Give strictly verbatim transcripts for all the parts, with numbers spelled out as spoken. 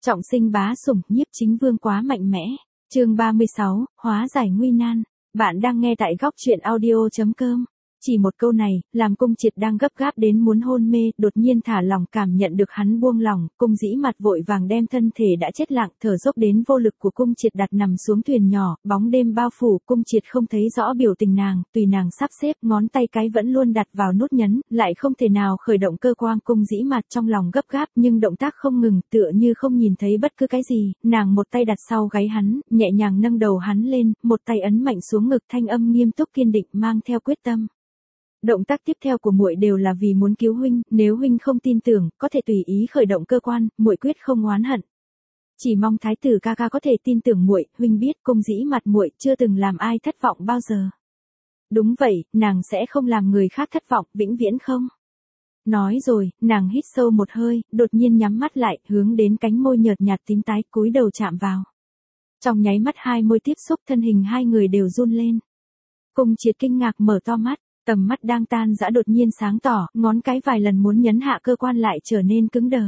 Trọng sinh bá sủng, nhiếp chính vương quá mạnh mẽ. Chương ba mươi sáu, hóa giải nguy nan. Bạn đang nghe tại góc truyện audio chấm com. Chỉ một câu này, làm Cung Triệt đang gấp gáp đến muốn hôn mê, đột nhiên thả lỏng, cảm nhận được hắn buông lỏng, Cung Dĩ Mạt vội vàng đem thân thể đã chết lặng, thở dốc đến vô lực của Cung Triệt đặt nằm xuống thuyền nhỏ, bóng đêm bao phủ, Cung Triệt không thấy rõ biểu tình nàng, tùy nàng sắp xếp, ngón tay cái vẫn luôn đặt vào nút nhấn, lại không thể nào khởi động cơ quan. Cung Dĩ Mạt trong lòng gấp gáp, nhưng động tác không ngừng, tựa như không nhìn thấy bất cứ cái gì, nàng một tay đặt sau gáy hắn, nhẹ nhàng nâng đầu hắn lên, một tay ấn mạnh xuống ngực, thanh âm nghiêm túc kiên định, mang theo quyết tâm. Động tác tiếp theo của muội đều là vì muốn cứu huynh, nếu huynh không tin tưởng, có thể tùy ý khởi động cơ quan, muội quyết không oán hận. Chỉ mong thái tử ca ca có thể tin tưởng muội, huynh biết, Cung Dĩ Mạt muội chưa từng làm ai thất vọng bao giờ. Đúng vậy, nàng sẽ không làm người khác thất vọng, vĩnh viễn không. Nói rồi, nàng hít sâu một hơi, đột nhiên nhắm mắt lại, hướng đến cánh môi nhợt nhạt tím tái, cúi đầu chạm vào. Trong nháy mắt hai môi tiếp xúc, thân hình hai người đều run lên. Cung Triệt kinh ngạc mở to mắt. Tầm mắt đang tan rã đột nhiên sáng tỏ, ngón cái vài lần muốn nhấn hạ cơ quan lại trở nên cứng đờ.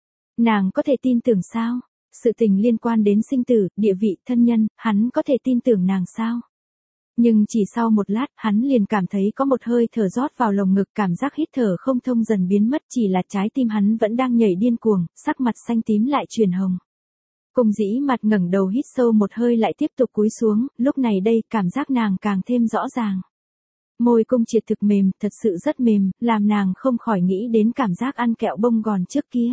Nàng có thể tin tưởng sao? Sự tình liên quan đến sinh tử, địa vị, thân nhân, hắn có thể tin tưởng nàng sao? Nhưng chỉ sau một lát, hắn liền cảm thấy có một hơi thở rót vào lồng ngực, cảm giác hít thở không thông dần biến mất, chỉ là trái tim hắn vẫn đang nhảy điên cuồng, sắc mặt xanh tím lại chuyển hồng. Cung Dĩ Mạt ngẩng đầu hít sâu một hơi lại tiếp tục cúi xuống, lúc này đây, cảm giác nàng càng thêm rõ ràng. Môi Cung Triệt thực mềm, thật sự rất mềm, làm nàng không khỏi nghĩ đến cảm giác ăn kẹo bông gòn trước kia.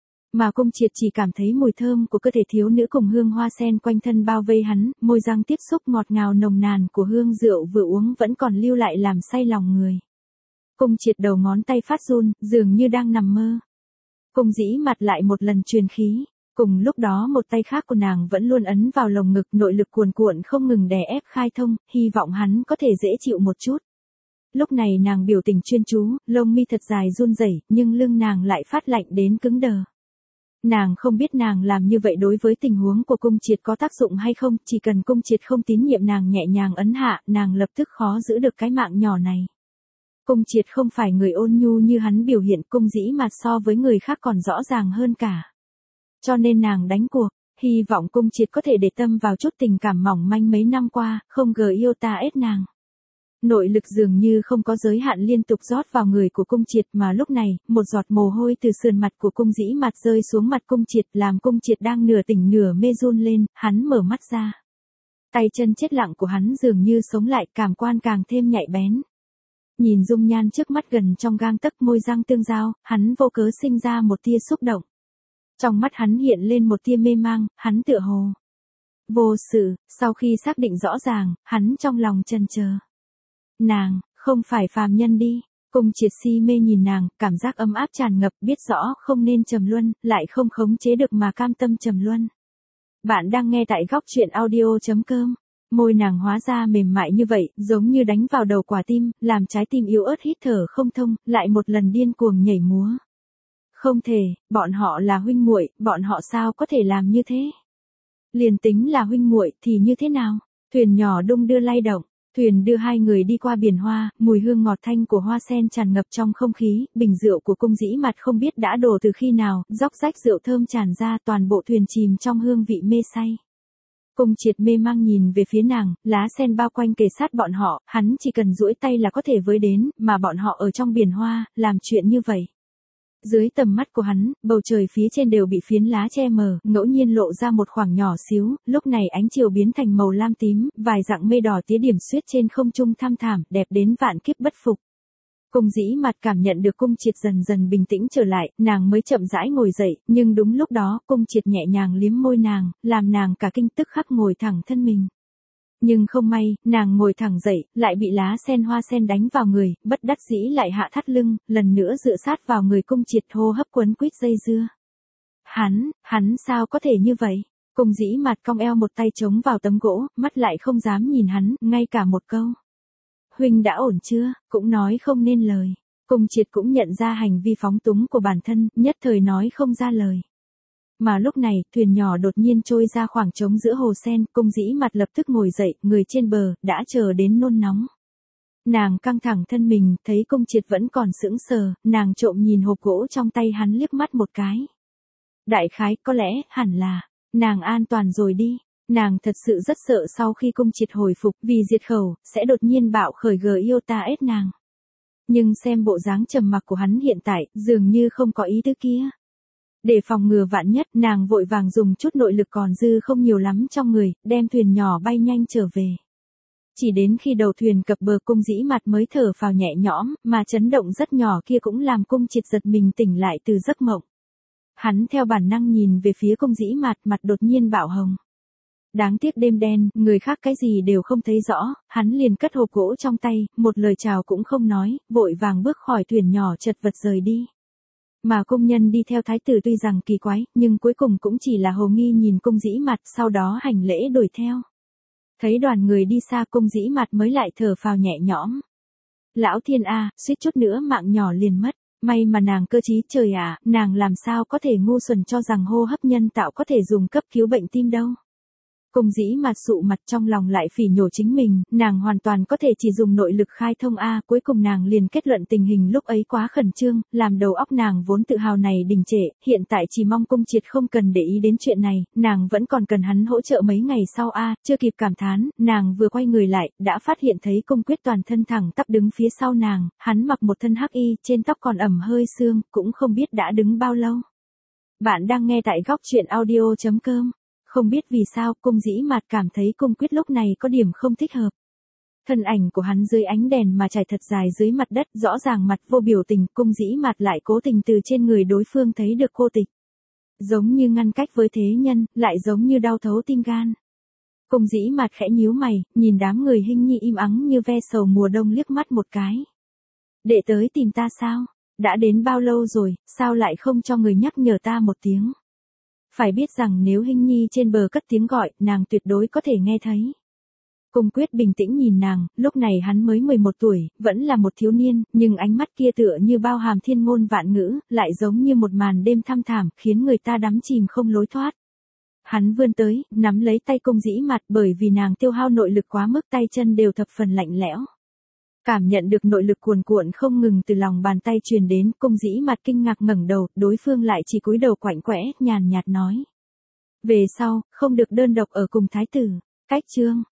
Mà Cung Triệt chỉ cảm thấy mùi thơm của cơ thể thiếu nữ cùng hương hoa sen quanh thân bao vây hắn, môi răng tiếp xúc ngọt ngào nồng nàn của hương rượu vừa uống vẫn còn lưu lại làm say lòng người. Cung Triệt đầu ngón tay phát run, dường như đang nằm mơ. Cung Dĩ Mạt lại một lần truyền khí. Cùng lúc đó một tay khác của nàng vẫn luôn ấn vào lồng ngực, nội lực cuồn cuộn không ngừng đè ép khai thông, hy vọng hắn có thể dễ chịu một chút. Lúc này nàng biểu tình chuyên chú, lông mi thật dài run rẩy, nhưng lưng nàng lại phát lạnh đến cứng đờ. Nàng không biết nàng làm như vậy đối với tình huống của Cung Triệt có tác dụng hay không, chỉ cần Cung Triệt không tín nhiệm nàng nhẹ nhàng ấn hạ, nàng lập tức khó giữ được cái mạng nhỏ này. Cung Triệt không phải người ôn nhu như hắn biểu hiện, Cung Dĩ Mạt so với người khác còn rõ ràng hơn cả. Cho nên nàng đánh cuộc, hy vọng Cung Triệt có thể để tâm vào chút tình cảm mỏng manh mấy năm qua, không gờ yêu ta ết nàng. Nội lực dường như không có giới hạn liên tục rót vào người của Cung Triệt, mà lúc này, một giọt mồ hôi từ sườn mặt của Cung Dĩ Mạt rơi xuống mặt Cung Triệt, làm Cung Triệt đang nửa tỉnh nửa mê run lên, hắn mở mắt ra. Tay chân chết lặng của hắn dường như sống lại, cảm quan càng thêm nhạy bén. Nhìn dung nhan trước mắt gần trong gang tấc, môi răng tương giao, hắn vô cớ sinh ra một tia xúc động. Trong mắt hắn hiện lên một tia mê mang, hắn tựa hồ vô sự, sau khi xác định rõ ràng, hắn trong lòng chần chờ. Nàng, không phải phàm nhân đi. Cung Triệt si mê nhìn nàng, cảm giác ấm áp tràn ngập, biết rõ không nên trầm luân, lại không khống chế được mà cam tâm trầm luân. Bạn đang nghe tại góc truyện audio chấm com. Môi nàng hóa ra mềm mại như vậy, giống như đánh vào đầu quả tim, làm trái tim yếu ớt hít thở không thông, lại một lần điên cuồng nhảy múa. Không thể, bọn họ là huynh muội, bọn họ sao có thể làm như thế? Liền tính là huynh muội thì như thế nào? Thuyền nhỏ đung đưa lay động, thuyền đưa hai người đi qua biển hoa, mùi hương ngọt thanh của hoa sen tràn ngập trong không khí, bình rượu của Cung Dĩ Mạt không biết đã đổ từ khi nào, róc rách rượu thơm tràn ra, toàn bộ thuyền chìm trong hương vị mê say. Cung Triệt mê mang nhìn về phía nàng, lá sen bao quanh kề sát bọn họ, hắn chỉ cần duỗi tay là có thể với đến, mà bọn họ ở trong biển hoa, làm chuyện như vậy. Dưới tầm mắt của hắn, bầu trời phía trên đều bị phiến lá che mờ, ngẫu nhiên lộ ra một khoảng nhỏ xíu, lúc này ánh chiều biến thành màu lam tím, vài dạng mây đỏ tía điểm xuyết trên không trung thăm thảm, đẹp đến vạn kiếp bất phục. Cung Dĩ Mạt cảm nhận được Cung Triệt dần dần bình tĩnh trở lại, nàng mới chậm rãi ngồi dậy, nhưng đúng lúc đó, Cung Triệt nhẹ nhàng liếm môi nàng, làm nàng cả kinh tức khắc ngồi thẳng thân mình. Nhưng không may, nàng ngồi thẳng dậy, lại bị lá sen hoa sen đánh vào người, bất đắc dĩ lại hạ thắt lưng, lần nữa dựa sát vào người Cung Triệt, hô hấp quấn quýt dây dưa. Hắn, hắn sao có thể như vậy? Cung Dĩ Mạt cong eo một tay chống vào tấm gỗ, mắt lại không dám nhìn hắn, ngay cả một câu. Huynh đã ổn chưa, cũng nói không nên lời. Cung Triệt cũng nhận ra hành vi phóng túng của bản thân, nhất thời nói không ra lời. Mà lúc này, thuyền nhỏ đột nhiên trôi ra khoảng trống giữa hồ sen, Cung Dĩ Mạt lập tức ngồi dậy, người trên bờ, đã chờ đến nôn nóng. Nàng căng thẳng thân mình, thấy Cung Triệt vẫn còn sững sờ, nàng trộm nhìn hộp gỗ trong tay hắn liếc mắt một cái. Đại khái có lẽ, hẳn là, nàng an toàn rồi đi. Nàng thật sự rất sợ sau khi cung triệt hồi phục vì diệt khẩu, sẽ đột nhiên bạo khởi gờ yêu ta ết nàng. Nhưng xem bộ dáng trầm mặc của hắn hiện tại, dường như không có ý tứ kia. Để phòng ngừa vạn nhất, nàng vội vàng dùng chút nội lực còn dư không nhiều lắm trong người, đem thuyền nhỏ bay nhanh trở về. Chỉ đến khi đầu thuyền cập bờ cung dĩ mặt mới thở phào nhẹ nhõm, mà chấn động rất nhỏ kia cũng làm cung triệt giật mình tỉnh lại từ giấc mộng. Hắn theo bản năng nhìn về phía cung dĩ mặt, mặt đột nhiên bạo hồng. Đáng tiếc đêm đen, người khác cái gì đều không thấy rõ, hắn liền cất hộp gỗ trong tay, một lời chào cũng không nói, vội vàng bước khỏi thuyền nhỏ chật vật rời đi. Mà công nhân đi theo thái tử tuy rằng kỳ quái, nhưng cuối cùng cũng chỉ là hồ nghi nhìn cung dĩ mặt, sau đó hành lễ đuổi theo. Thấy đoàn người đi xa cung dĩ mặt mới lại thở phào nhẹ nhõm. Lão thiên a, suýt chút nữa mạng nhỏ liền mất. May mà nàng cơ trí trời ạ, à, nàng làm sao có thể ngu xuẩn cho rằng hô hấp nhân tạo có thể dùng cấp cứu bệnh tim đâu. Cung dĩ mặt sụ mặt trong lòng lại phỉ nhổ chính mình, nàng hoàn toàn có thể chỉ dùng nội lực khai thông A, cuối cùng nàng liền kết luận tình hình lúc ấy quá khẩn trương, làm đầu óc nàng vốn tự hào này đình trệ, hiện tại chỉ mong cung triệt không cần để ý đến chuyện này, nàng vẫn còn cần hắn hỗ trợ mấy ngày sau A, chưa kịp cảm thán, nàng vừa quay người lại, đã phát hiện thấy cung quyết toàn thân thẳng tắp đứng phía sau nàng, hắn mặc một thân hắc y, trên tóc còn ẩm hơi sương, cũng không biết đã đứng bao lâu. Bạn đang nghe tại góc truyện audio chấm com. Không biết vì sao, cung dĩ mạt cảm thấy cung quyết lúc này có điểm không thích hợp. Thân ảnh của hắn dưới ánh đèn mà trải thật dài dưới mặt đất, rõ ràng mặt vô biểu tình, cung dĩ mạt lại cố tình từ trên người đối phương thấy được cô tịch. Giống như ngăn cách với thế nhân, lại giống như đau thấu tim gan. Cung dĩ mạt khẽ nhíu mày, nhìn đám người Hinh Nhi im ắng như ve sầu mùa đông liếc mắt một cái. Đệ tới tìm ta sao? Đã đến bao lâu rồi, sao lại không cho người nhắc nhở ta một tiếng? Phải biết rằng nếu Hinh Nhi trên bờ cất tiếng gọi, nàng tuyệt đối có thể nghe thấy. Cung quyết bình tĩnh nhìn nàng, lúc này hắn mới mười một tuổi, vẫn là một thiếu niên, nhưng ánh mắt kia tựa như bao hàm thiên ngôn vạn ngữ, lại giống như một màn đêm thăm thảm, khiến người ta đắm chìm không lối thoát. Hắn vươn tới, nắm lấy tay cung dĩ mặt bởi vì nàng tiêu hao nội lực quá mức tay chân đều thập phần lạnh lẽo. Cảm nhận được nội lực cuồn cuộn không ngừng từ lòng bàn tay truyền đến, cung dĩ mặt kinh ngạc ngẩng đầu, đối phương lại chỉ cúi đầu quạnh quẽ, nhàn nhạt nói. Về sau, không được đơn độc ở cùng thái tử. Cách chương.